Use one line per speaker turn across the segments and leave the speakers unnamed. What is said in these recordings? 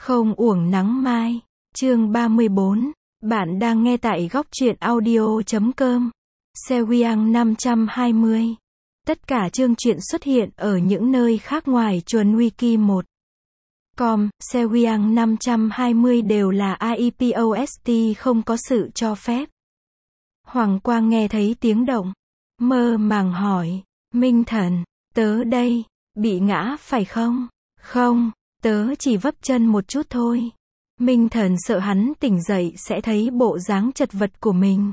Không uổng nắng mai. Chương 34. Bạn đang nghe tại góc truyện audio.com. Sewang 520. Tất cả chương truyện xuất hiện ở những nơi khác ngoài chuồn wiki 1. Com, Sewang 520 đều là AIPOST không có sự cho phép. Hoàng Quang nghe thấy tiếng động. Mơ màng hỏi. Minh Thần, tớ đây, bị ngã phải không? Không, tớ chỉ vấp chân một chút thôi. Minh Thần sợ hắn tỉnh dậy sẽ thấy bộ dáng chật vật của mình,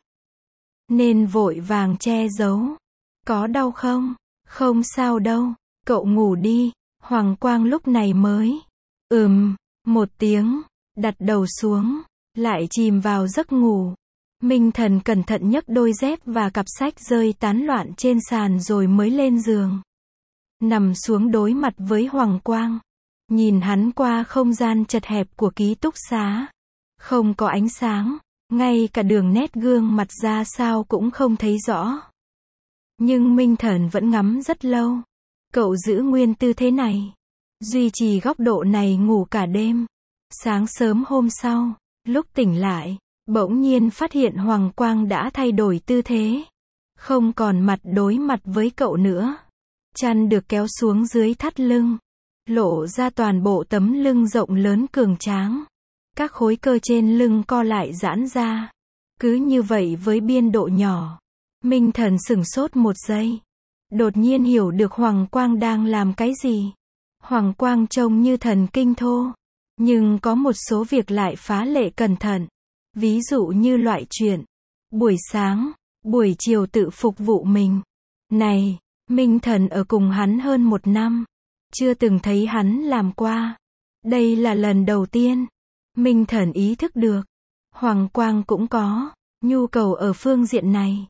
nên vội vàng che giấu. Có đau không? Không sao đâu, cậu ngủ đi. Hoàng Quang lúc này mới một tiếng, đặt đầu xuống, lại chìm vào giấc ngủ. Minh Thần cẩn thận nhấc đôi dép và cặp sách rơi tán loạn trên sàn rồi mới lên giường. Nằm xuống đối mặt với Hoàng Quang. Nhìn hắn qua không gian chật hẹp của ký túc xá. Không có ánh sáng, ngay cả đường nét gương mặt ra sao cũng không thấy rõ. Nhưng Minh Thần vẫn ngắm rất lâu. Cậu giữ nguyên tư thế này, duy trì góc độ này ngủ cả đêm. Sáng sớm hôm sau, lúc tỉnh lại, bỗng nhiên phát hiện Hoàng Quang đã thay đổi tư thế. Không còn mặt đối mặt với cậu nữa. Chăn được kéo xuống dưới thắt lưng, lộ ra toàn bộ tấm lưng rộng lớn cường tráng. Các khối cơ trên lưng co lại giãn ra. Cứ như vậy với biên độ nhỏ. Minh Thần sửng sốt một giây. Đột nhiên hiểu được Hoàng Quang đang làm cái gì. Hoàng Quang trông như thần kinh thô, nhưng có một số việc lại phá lệ cẩn thận. Ví dụ như loại chuyện buổi sáng, buổi chiều tự phục vụ mình. Này, Minh Thần ở cùng hắn hơn 1 năm. Chưa từng thấy hắn làm qua. Đây là lần đầu tiên. Minh Thần ý thức được. Hoàng Quang cũng có nhu cầu ở phương diện này.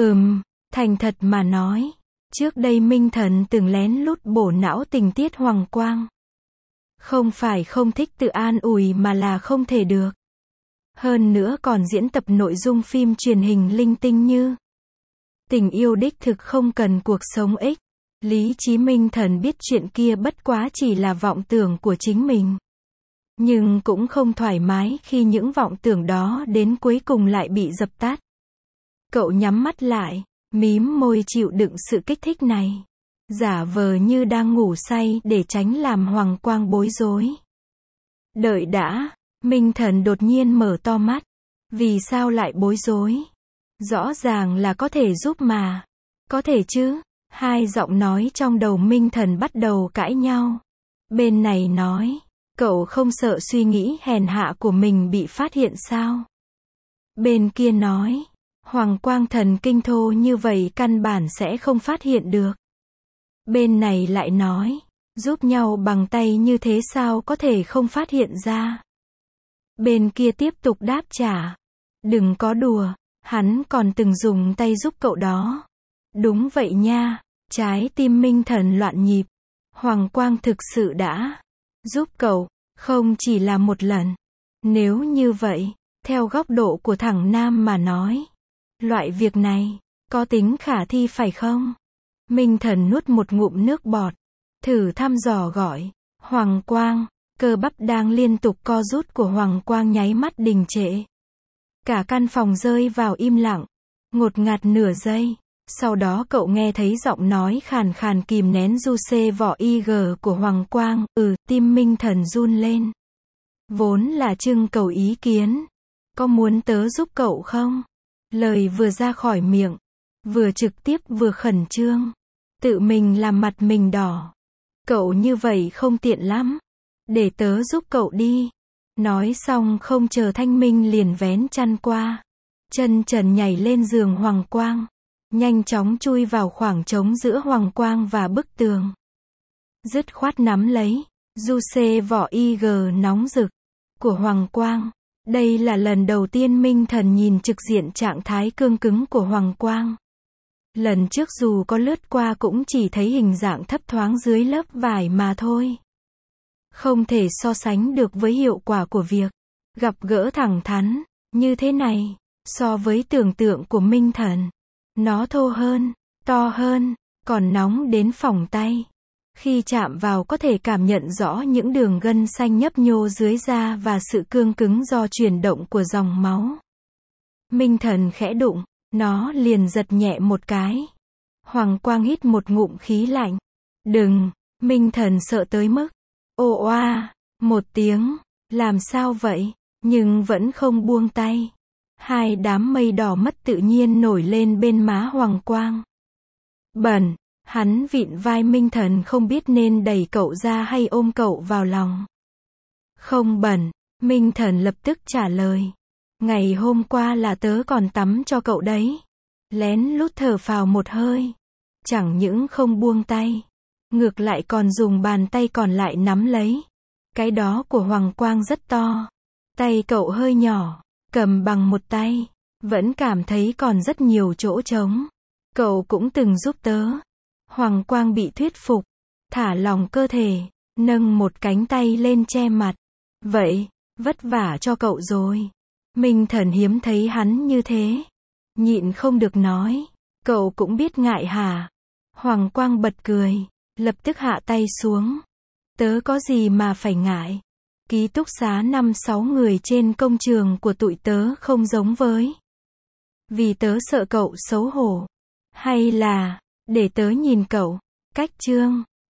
Thành thật mà nói. Trước đây Minh Thần từng lén lút bổ não tình tiết Hoàng Quang. Không phải không thích tự an ủi mà là không thể được. Hơn nữa còn diễn tập nội dung phim truyền hình linh tinh như tình yêu đích thực không cần cuộc sống ích. Lý trí Minh Thần biết chuyện kia bất quá chỉ là vọng tưởng của chính mình. Nhưng cũng không thoải mái khi những vọng tưởng đó đến cuối cùng lại bị dập tắt. Cậu nhắm mắt lại, mím môi chịu đựng sự kích thích này. Giả vờ như đang ngủ say để tránh làm Hoàng Quang bối rối. Đợi đã, Minh Thần đột nhiên mở to mắt. Vì sao lại bối rối? Rõ ràng là có thể giúp mà. Có thể chứ? Hai giọng nói trong đầu Minh Thần bắt đầu cãi nhau. Bên này nói, cậu không sợ suy nghĩ hèn hạ của mình bị phát hiện sao? Bên kia nói, Hoàng Quang thần kinh thô như vậy căn bản sẽ không phát hiện được. Bên này lại nói, giúp nhau bằng tay như thế sao có thể không phát hiện ra? Bên kia tiếp tục đáp trả, đừng có đùa, hắn còn từng dùng tay giúp cậu đó. Đúng vậy nha. Trái tim Minh Thần loạn nhịp. Hoàng Quang thực sự đã giúp cậu, không chỉ là một lần. Nếu như vậy, theo góc độ của thằng nam mà nói, loại việc này có tính khả thi phải không? Minh Thần nuốt một ngụm nước bọt, thử thăm dò gọi, Hoàng Quang. Cơ bắp đang liên tục co rút của Hoàng Quang nháy mắt đình trệ. Cả căn phòng rơi vào im lặng, ngột ngạt nửa giây. Sau đó cậu nghe thấy giọng nói khàn khàn kìm nén du xê vỏ IG của Hoàng Quang. Tim Minh Thần run lên. Vốn là trưng cầu ý kiến. Có muốn tớ giúp cậu không? Lời vừa ra khỏi miệng, vừa trực tiếp vừa khẩn trương. Tự mình làm mặt mình đỏ. Cậu như vậy không tiện lắm. Để tớ giúp cậu đi. Nói xong không chờ thanh minh liền vén chăn qua. Chân trần nhảy lên giường Hoàng Quang. Nhanh chóng chui vào khoảng trống giữa Hoàng Quang và bức tường. Dứt khoát nắm lấy du xê vỏ IG nóng rực của Hoàng Quang. Đây là lần đầu tiên Minh Thần nhìn trực diện trạng thái cương cứng của Hoàng Quang. Lần trước dù có lướt qua cũng chỉ thấy hình dạng thấp thoáng dưới lớp vải mà thôi. Không thể so sánh được với hiệu quả của việc gặp gỡ thẳng thắn như thế này. So với tưởng tượng của Minh Thần, nó thô hơn, to hơn, còn nóng đến phỏng tay. Khi chạm vào có thể cảm nhận rõ những đường gân xanh nhấp nhô dưới da và sự cương cứng do chuyển động của dòng máu. Minh Thần khẽ đụng, nó liền giật nhẹ một cái. Hoàng Quang hít một ngụm khí lạnh. Đừng, Minh Thần sợ tới mức. Ồ oa, một tiếng, làm sao vậy, nhưng vẫn không buông tay. Hai đám mây đỏ mất tự nhiên nổi lên bên má Hoàng Quang. Bẩn, hắn vịn vai Minh Thần không biết nên đẩy cậu ra hay ôm cậu vào lòng. Không bẩn, Minh Thần lập tức trả lời. Ngày hôm qua là tớ còn tắm cho cậu đấy. Lén lút thở phào một hơi. Chẳng những không buông tay, ngược lại còn dùng bàn tay còn lại nắm lấy. Cái đó của Hoàng Quang rất to. Tay cậu hơi nhỏ, cầm bằng một tay, vẫn cảm thấy còn rất nhiều chỗ trống. Cậu cũng từng giúp tớ. Hoàng Quang bị thuyết phục, thả lỏng cơ thể, nâng một cánh tay lên che mặt. Vậy, vất vả cho cậu rồi. Minh Thần hiếm thấy hắn như thế. Nhịn không được nói. Cậu cũng biết ngại hả? Hoàng Quang bật cười, lập tức hạ tay xuống. Tớ có gì mà phải ngại. Ký túc xá 5-6 người trên công trường của tụi tớ không giống với. Vì tớ sợ cậu xấu hổ. Hay là, để tớ nhìn cậu. Cách chương